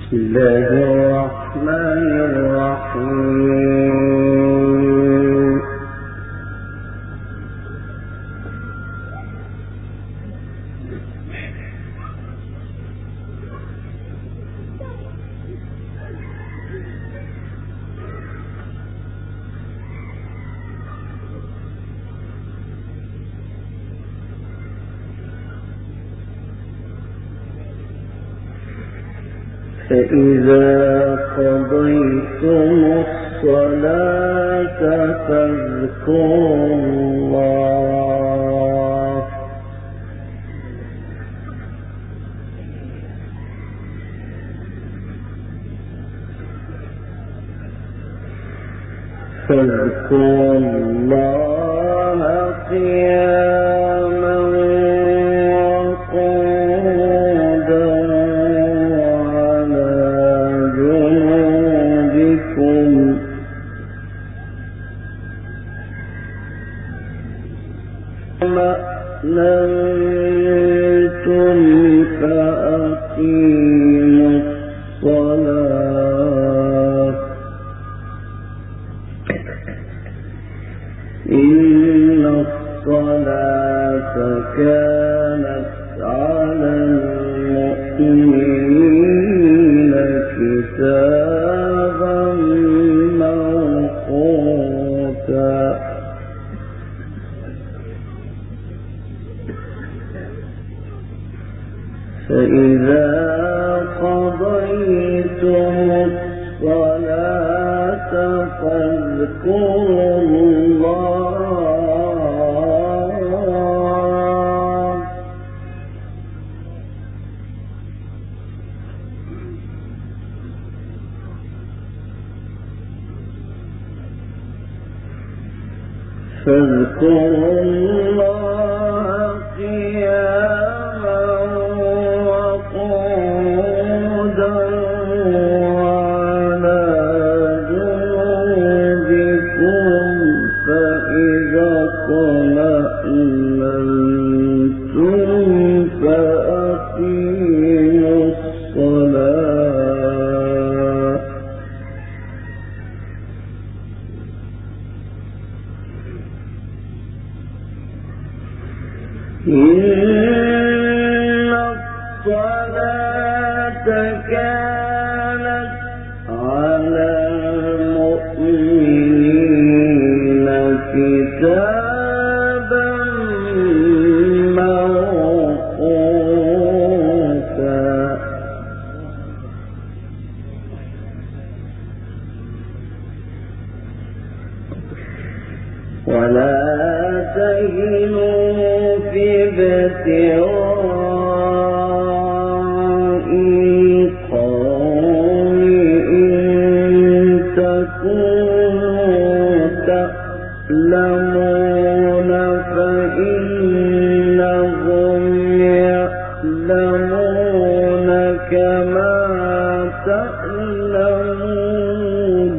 بسم الله الرحمن الرحيم. فإذا قضيتم الصلاة فاذكروا الله قياما وقعودا وعلى جنوبكم اطمأننتم فأقيموا الصلاة إن الصلاة كانت على المؤمنين كتابا موقوتا. فإذا قضيتم الصلاة فاذكروا الله قياما وقعودا وعلى جنوبكم فإذا اطمأننتم فأقيموا الصلاة إن الصلاة كانت على المؤمنين كتابا موقوتا. ولا تهنوا في ابتغاء القوم إن تكونوا تألمون فإنهم يألمون كما تألمون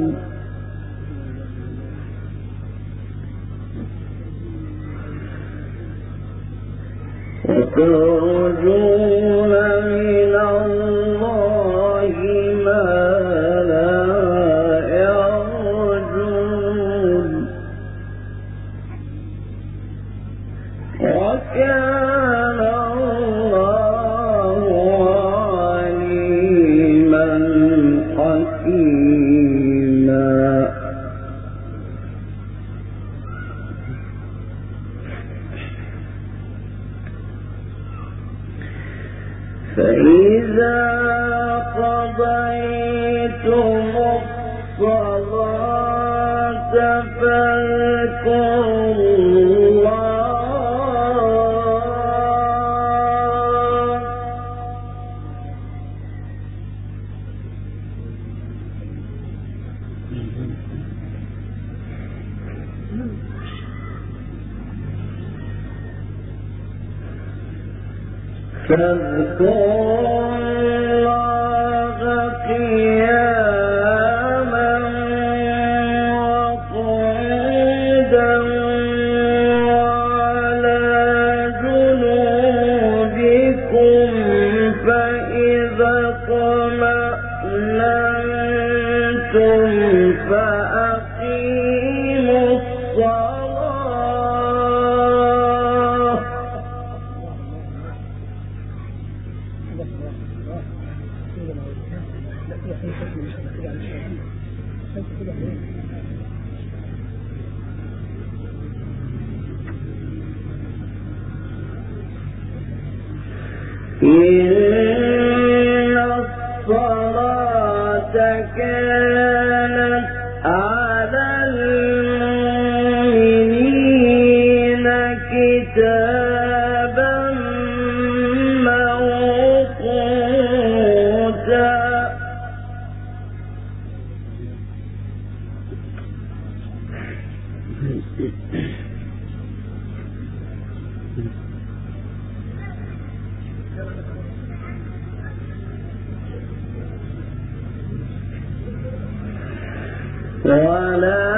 وترجون من الله ما لا يرجون وكان الله عليما حكيما. فإذا قضيتم الصلاة فاذكروا الله قياما وقعودا وعلى جنوبكم فإذا اطمأننتم فأقيموا الصلاة إن الصلاة كانت على المؤمنين كتابا موقوتا ولا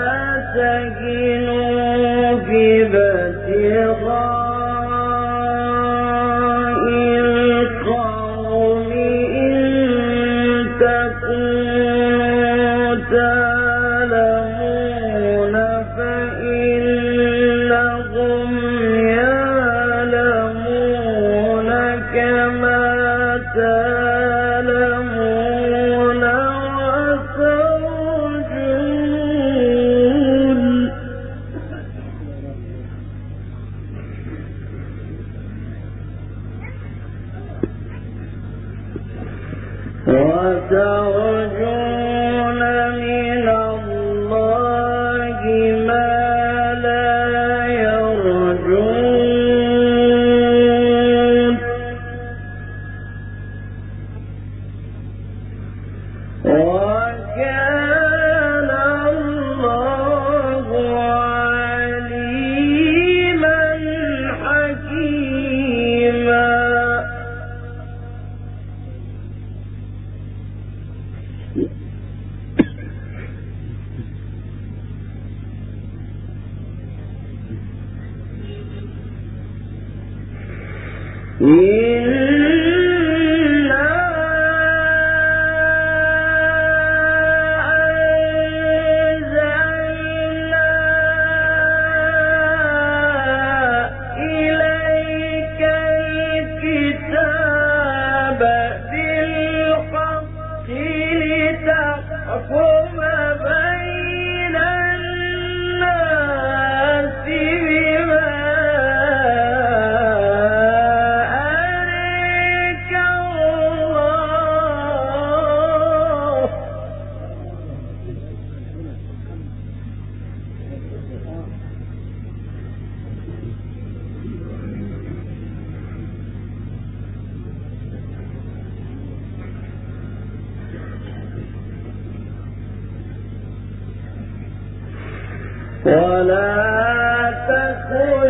تهنوا في ابتغاء القوم إن تكونوا تعلمون فإنهم يعلمون كما تعلمون وترجون من الله ما لا يرجون وكان الله عليما حكيما إنا أنزلنا إليك الكتاب بالحق لتحكم بين الناس بما ولا تكن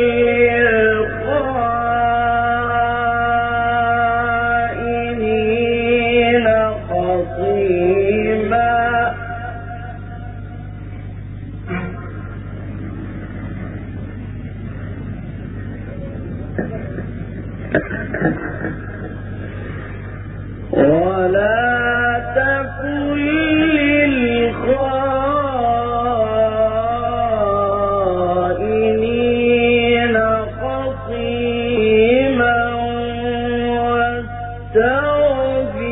للخائنين خصيما ولا تكن للخائنين خصيما واستغفر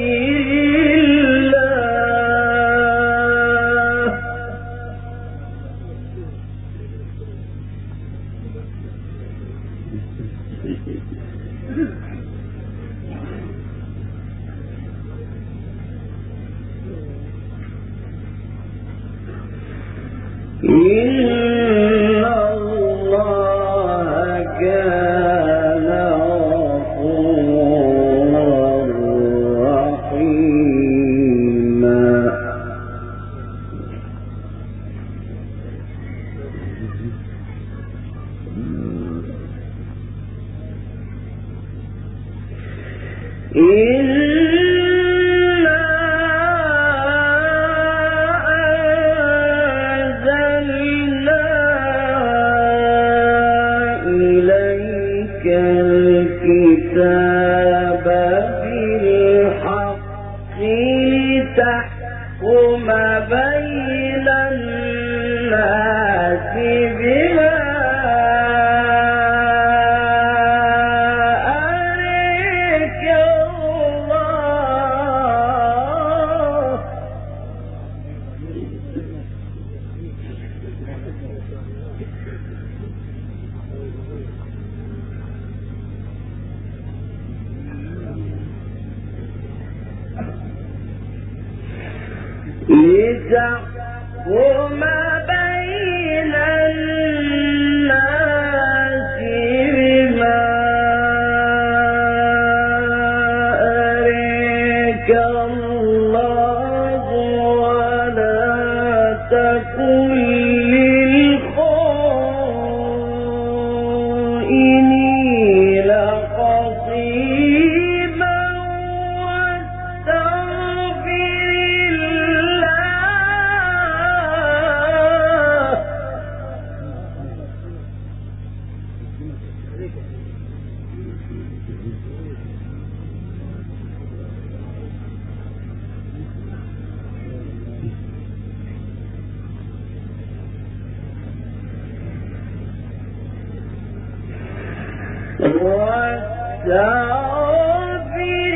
الله إن الله كان غفورا رحيما أنزلنا لتحكم بين الناس بما أريك الله لتحكم بين الناس بما أريك الله ولا تكن للخائنين خصيما واستغفر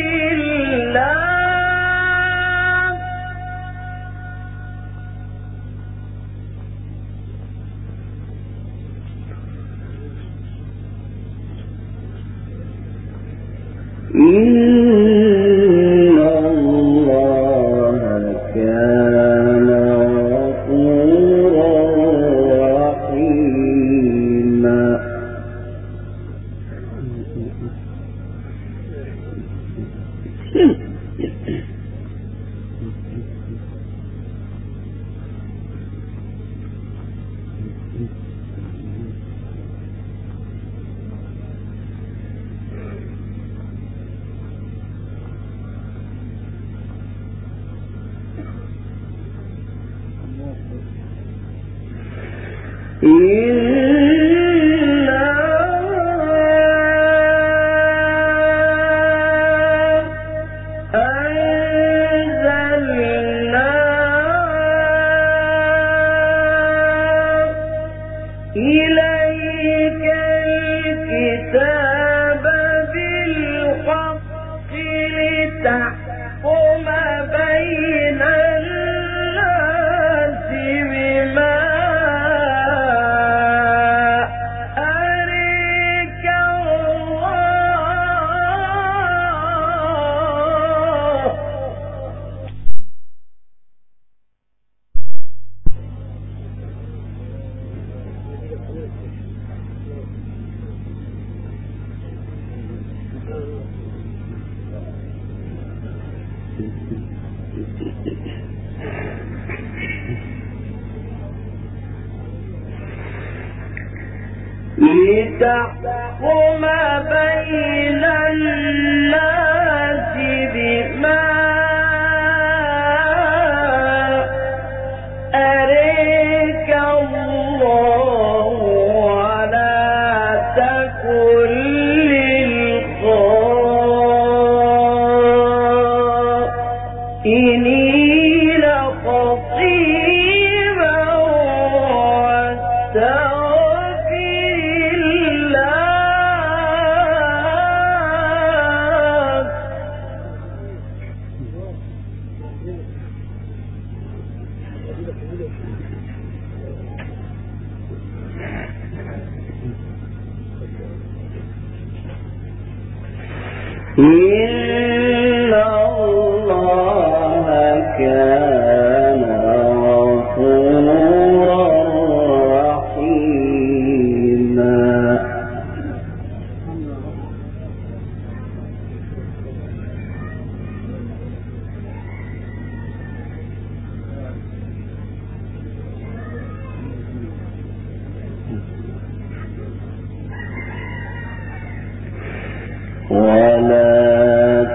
الله إن الله كان غفورا رحيما إليك الكتاب بالحق لتحكم بين الناس بما أريك الله لتحكم بين الناس بما أريك الله ولا تكن للخائنين خصيما إن الله كان غفورا رحيما ولا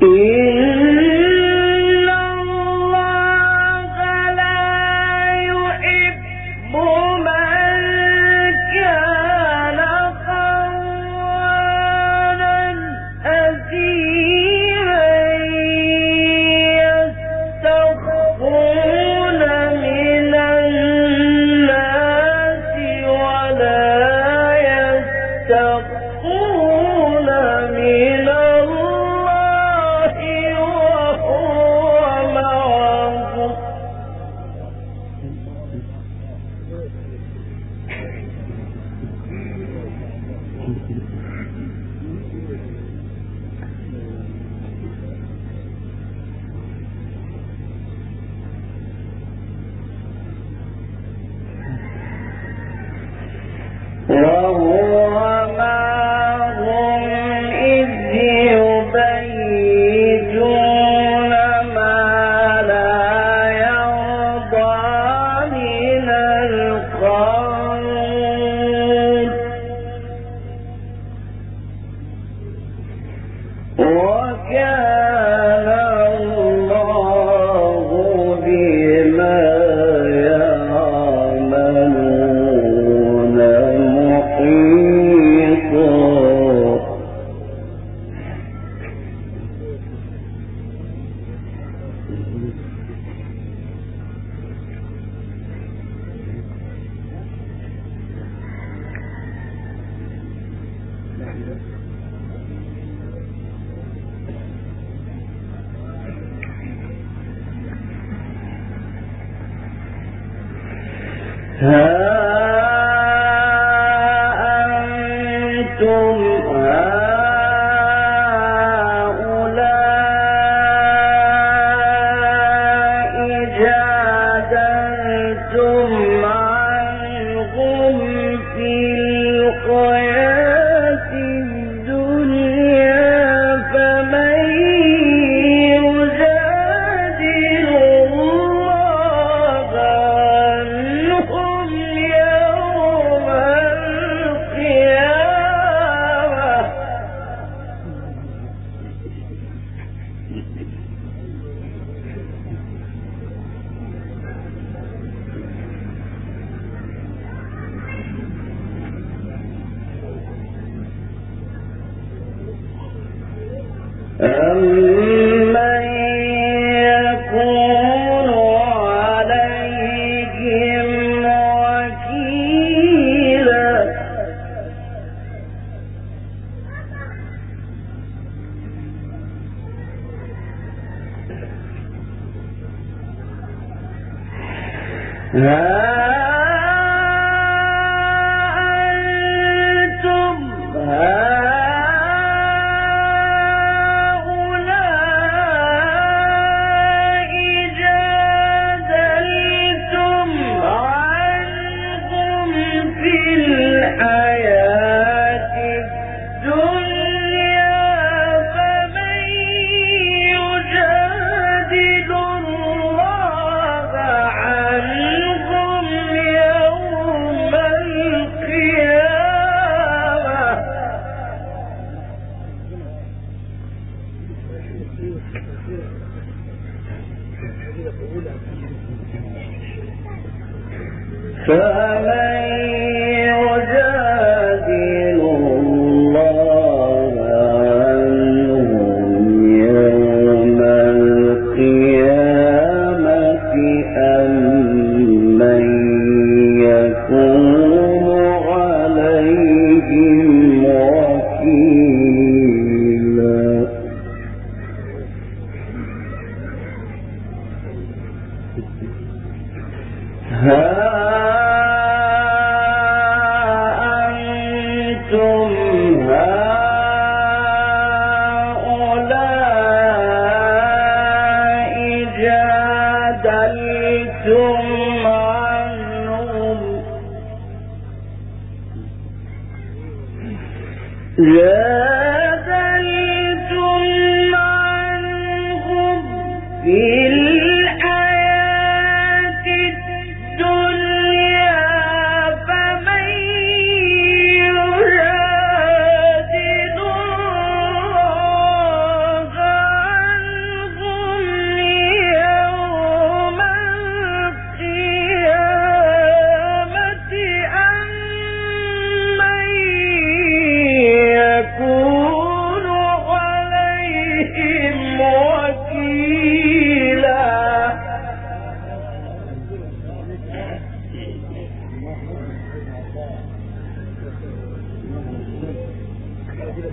لا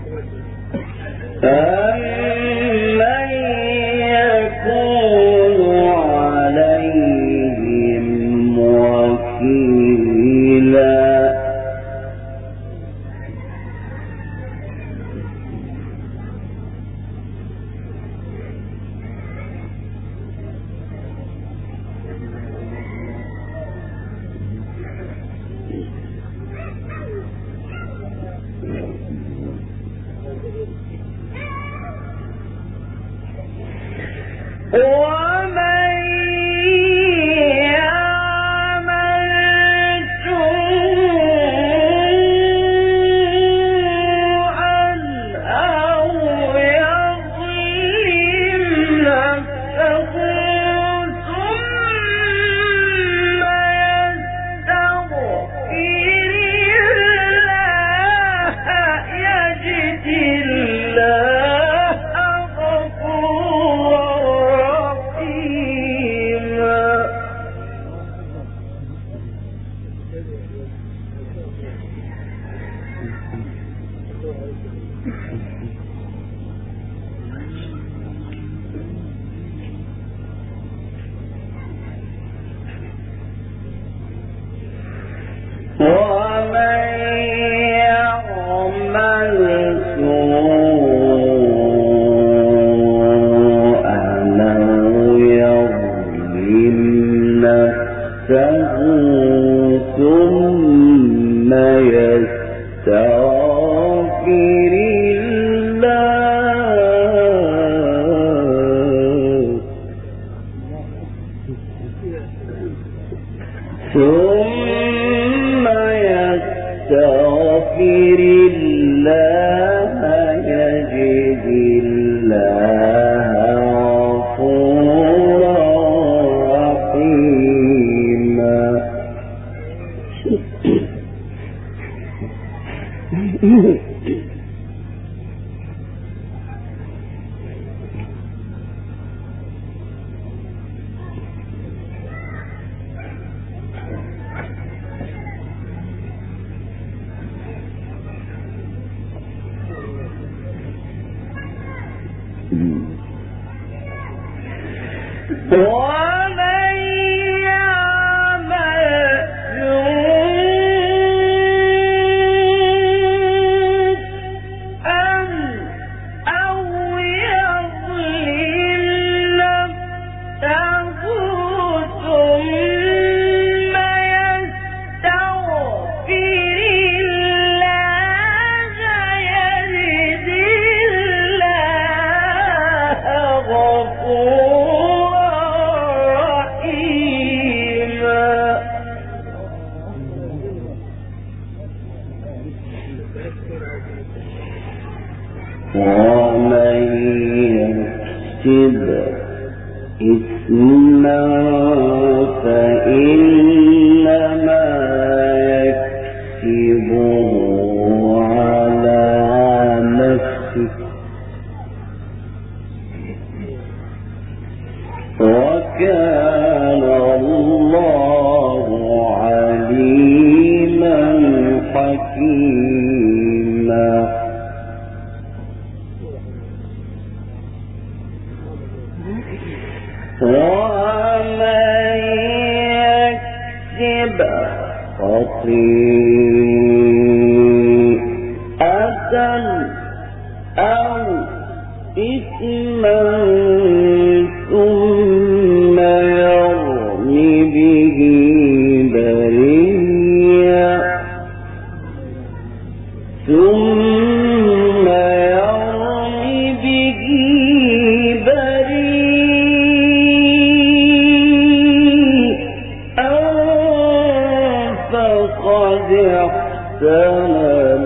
أَمَّن يَكُونُ عَلَيْهِمْ وَكِيلًا وَمَن يَعْمَلْ سُوءًا أَوْ يَظْلِمْ نَفْسَهُ ثُمَّ يَسْتَغْفِرِ اللَّهَ يَجِدِ اللَّهَ غَفُورًا رَّحِيمًا. وَمَن يَعْمَلْ سُوءًا أَوْ يَظْلِمْ نَفْسَهُ ثُمَّ يَسْتَغْفِرِ اللَّهَ يَجِدِ اللَّهَ غَفُورًا رَّحِيمًا. وَمَن يَعْمَلْ سُوءًا أَوْ يَظْلِمْ نَفْسَهُ ثُمَّ يَسْتَغْفِرِ اللَّهَ يَجِدِ اللَّهَ غَفُورًا رَّحِيمًا. وَمَن يَكْسِبْ إِثْمًا فَإِنَّمَا يَكْسِبُهُ عَلَىٰ نَفْسِهِ وَكَانَ اللَّهُ عَلِيمًا حَكِيمًا. وَمَن يَكْسِبْ خَطِيئَةً أَوْ إِثْمًا ثُمَّ يَرْمِ بِهِ بَرِيًّا فَقَدِ احْتَمَلَ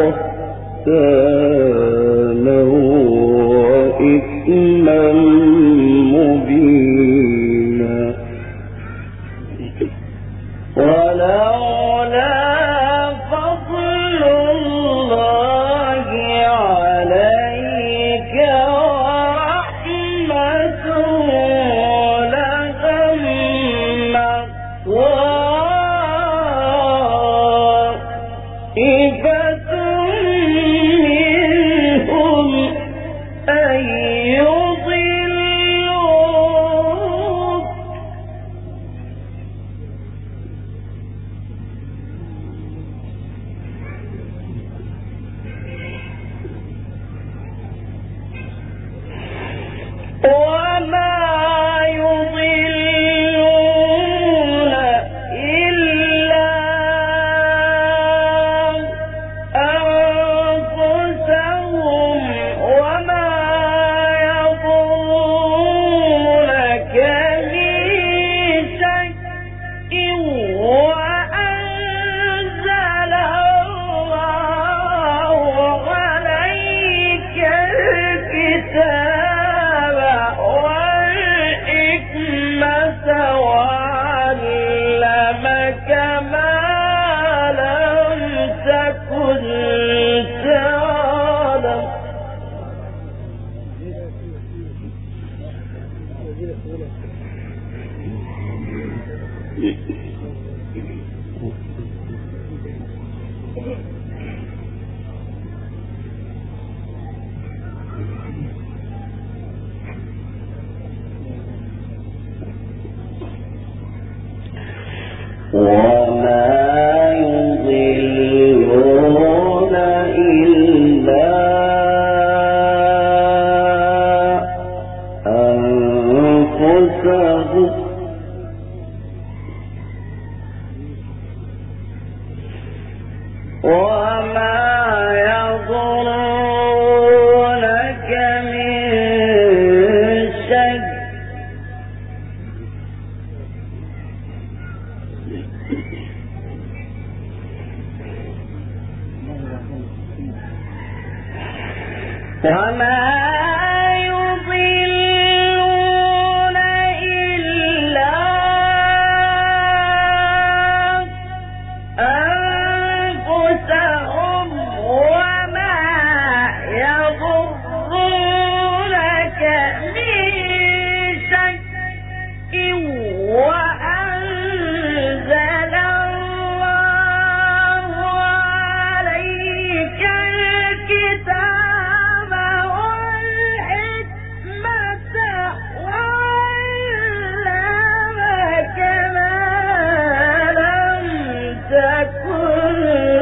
بُهْتَانًا وَإِثْمًا مُّبِينًا. وَلَوْلَا فَضْلُ اللَّهِ عَلَيْكَ وَرَحْمَتُهُ لَهَمَّتْ طَائِفَةٌ مِّنْهُمْ وما يضرونك من شيء وما يضلون إلا أنفسهم وما يضرونك من شيء وأنزل الله عليك الكتاب والحكمة وعلمك ما لم تكن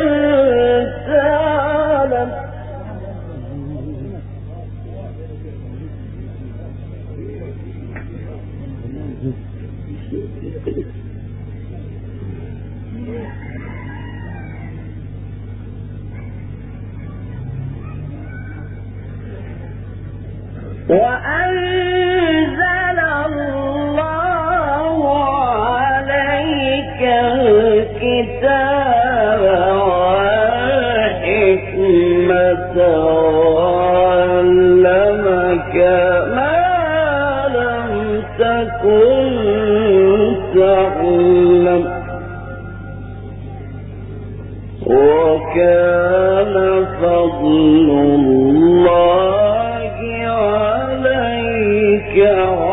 تعلم وأنزل الله عليك الكتاب والحكمة وعلمك ما لم تكن تعلم وكان فضل الله عليك